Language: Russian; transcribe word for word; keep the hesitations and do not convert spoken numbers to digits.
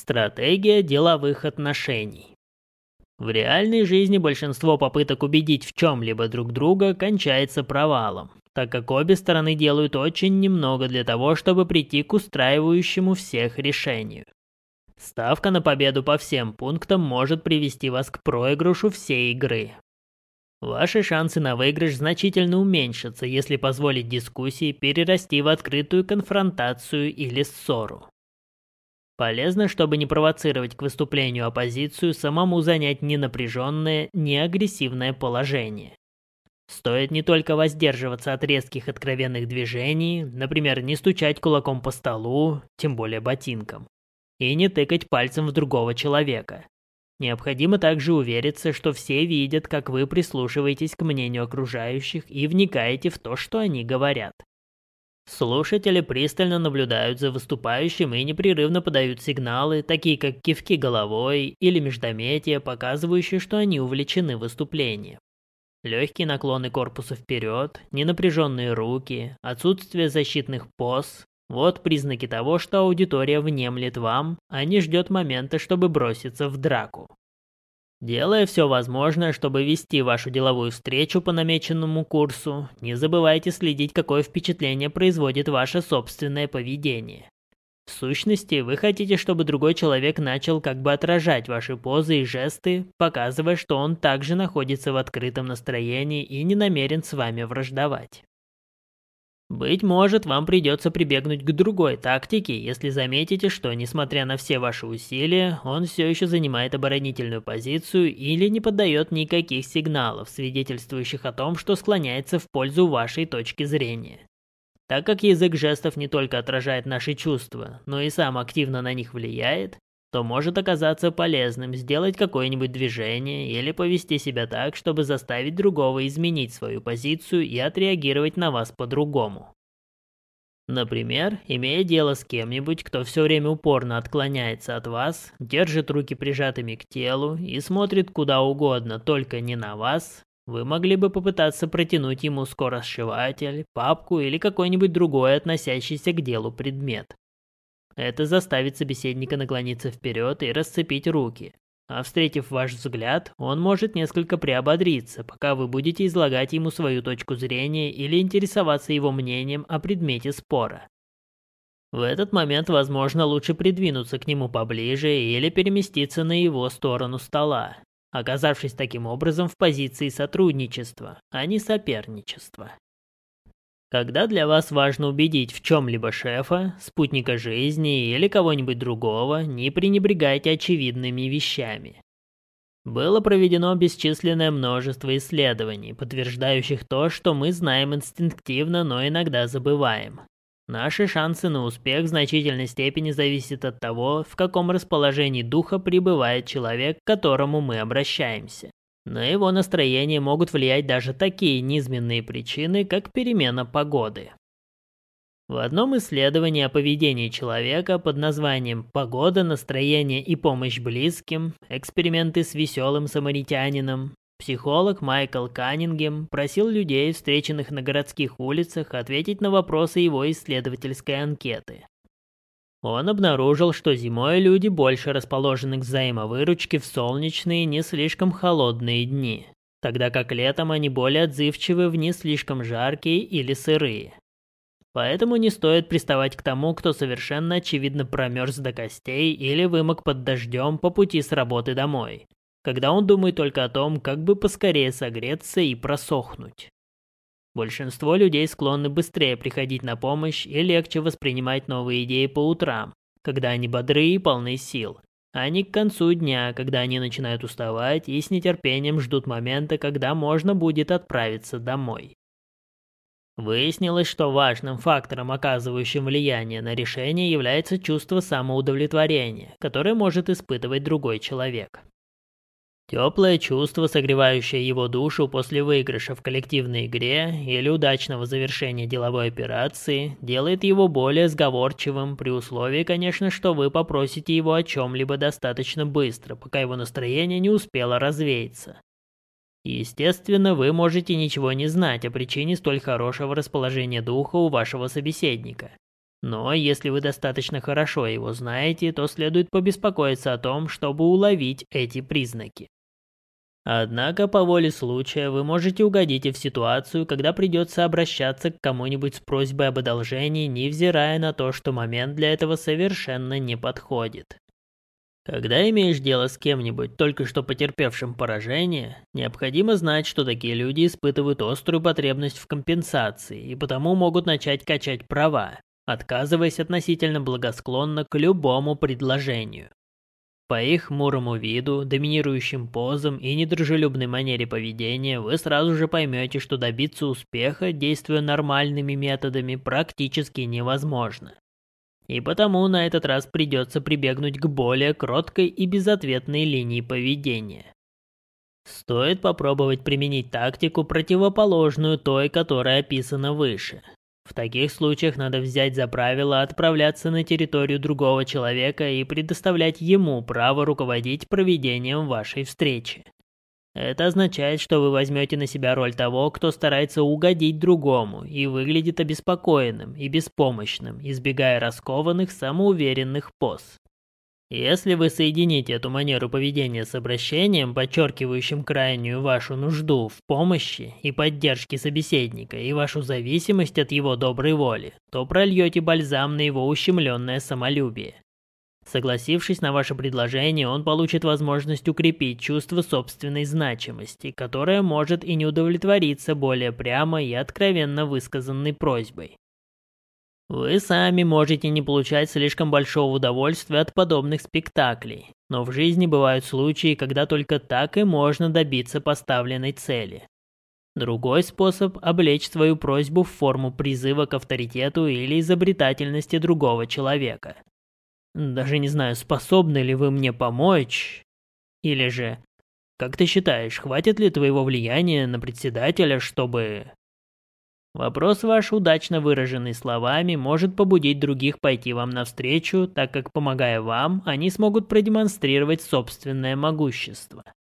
Стратегия деловых отношений. В реальной жизни большинство попыток убедить в чем-либо друг друга кончается провалом, так как обе стороны делают очень немного для того, чтобы прийти к устраивающему всех решению. Ставка на победу по всем пунктам может привести вас к проигрышу всей игры. Ваши шансы на выигрыш значительно уменьшатся, если позволить дискуссии перерасти в открытую конфронтацию или ссору. Полезно, чтобы не провоцировать к выступлению оппозицию, самому занять ни напряженное, ни агрессивное положение. Стоит не только воздерживаться от резких откровенных движений, например, не стучать кулаком по столу, тем более ботинком, и не тыкать пальцем в другого человека. Необходимо также увериться, что все видят, как вы прислушиваетесь к мнению окружающих и вникаете в то, что они говорят. Слушатели пристально наблюдают за выступающим и непрерывно подают сигналы, такие как кивки головой или междометия, показывающие, что они увлечены выступлением. Легкие наклоны корпуса вперед, ненапряженные руки, отсутствие защитных поз – вот признаки того, что аудитория внемлет вам, а не ждет момента, чтобы броситься в драку. Делая все возможное, чтобы вести вашу деловую встречу по намеченному курсу, не забывайте следить, какое впечатление производит ваше собственное поведение. В сущности, вы хотите, чтобы другой человек начал как бы отражать ваши позы и жесты, показывая, что он также находится в открытом настроении и не намерен с вами враждовать. Быть может, вам придется прибегнуть к другой тактике, если заметите, что, несмотря на все ваши усилия, он все еще занимает оборонительную позицию или не подает никаких сигналов, свидетельствующих о том, что склоняется в пользу вашей точки зрения. Так как язык жестов не только отражает наши чувства, но и сам активно на них влияет, то может оказаться полезным сделать какое-нибудь движение или повести себя так, чтобы заставить другого изменить свою позицию и отреагировать на вас по-другому. Например, имея дело с кем-нибудь, кто все время упорно отклоняется от вас, держит руки прижатыми к телу и смотрит куда угодно, только не на вас, вы могли бы попытаться протянуть ему скоросшиватель, папку или какой-нибудь другой относящийся к делу предмет. Это заставит собеседника наклониться вперед и расцепить руки. А встретив ваш взгляд, он может несколько приободриться, пока вы будете излагать ему свою точку зрения или интересоваться его мнением о предмете спора. В этот момент, возможно, лучше придвинуться к нему поближе или переместиться на его сторону стола, оказавшись таким образом в позиции сотрудничества, а не соперничества. Когда для вас важно убедить в чем-либо шефа, спутника жизни или кого-нибудь другого, не пренебрегайте очевидными вещами. Было проведено бесчисленное множество исследований, подтверждающих то, что мы знаем инстинктивно, но иногда забываем. Наши шансы на успех в значительной степени зависят от того, в каком расположении духа пребывает человек, к которому мы обращаемся. На его настроение могут влиять даже такие низменные причины, как перемена погоды. В одном исследовании о поведении человека под названием «Погода, настроение и помощь близким. Эксперименты с веселым самаритянином» психолог Майкл Каннингем просил людей, встреченных на городских улицах, ответить на вопросы его исследовательской анкеты. Он обнаружил, что зимой люди больше расположены к взаимовыручке в солнечные, не слишком холодные дни, тогда как летом они более отзывчивы в не слишком жаркие или сырые. Поэтому не стоит приставать к тому, кто совершенно очевидно промерз до костей или вымок под дождем по пути с работы домой, когда он думает только о том, как бы поскорее согреться и просохнуть. Большинство людей склонны быстрее приходить на помощь и легче воспринимать новые идеи по утрам, когда они бодры и полны сил, а не к концу дня, когда они начинают уставать и с нетерпением ждут момента, когда можно будет отправиться домой. Выяснилось, что важным фактором, оказывающим влияние на решение, является чувство самоудовлетворения, которое может испытывать другой человек. Теплое чувство, согревающее его душу после выигрыша в коллективной игре или удачного завершения деловой операции, делает его более сговорчивым, при условии, конечно, что вы попросите его о чем-либо достаточно быстро, пока его настроение не успело развеяться. Естественно, вы можете ничего не знать о причине столь хорошего расположения духа у вашего собеседника. Но если вы достаточно хорошо его знаете, то следует побеспокоиться о том, чтобы уловить эти признаки. Однако по воле случая вы можете угодить и в ситуацию, когда придется обращаться к кому-нибудь с просьбой об одолжении, невзирая на то, что момент для этого совершенно не подходит. Когда имеешь дело с кем-нибудь, только что потерпевшим поражение, необходимо знать, что такие люди испытывают острую потребность в компенсации и потому могут начать качать права, отказываясь относительно благосклонно к любому предложению. По их хмурому виду, доминирующим позам и недружелюбной манере поведения вы сразу же поймете, что добиться успеха, действуя нормальными методами, практически невозможно. И потому на этот раз придется прибегнуть к более кроткой и безответной линии поведения. Стоит попробовать применить тактику, противоположную той, которая описана выше. В таких случаях надо взять за правило отправляться на территорию другого человека и предоставлять ему право руководить проведением вашей встречи. Это означает, что вы возьмете на себя роль того, кто старается угодить другому и выглядит обеспокоенным и беспомощным, избегая раскованных, самоуверенных поз. Если вы соедините эту манеру поведения с обращением, подчеркивающим крайнюю вашу нужду в помощи и поддержке собеседника и вашу зависимость от его доброй воли, то прольете бальзам на его ущемленное самолюбие. Согласившись на ваше предложение, он получит возможность укрепить чувство собственной значимости, которое может и не удовлетвориться более прямо и откровенно высказанной просьбой. Вы сами можете не получать слишком большого удовольствия от подобных спектаклей, но в жизни бывают случаи, когда только так и можно добиться поставленной цели. Другой способ – облечь свою просьбу в форму призыва к авторитету или изобретательности другого человека. Даже не знаю, способны ли вы мне помочь, или же, как ты считаешь, хватит ли твоего влияния на председателя, чтобы... Вопрос ваш, удачно выраженный словами, может побудить других пойти вам навстречу, так как, помогая вам, они смогут продемонстрировать собственное могущество.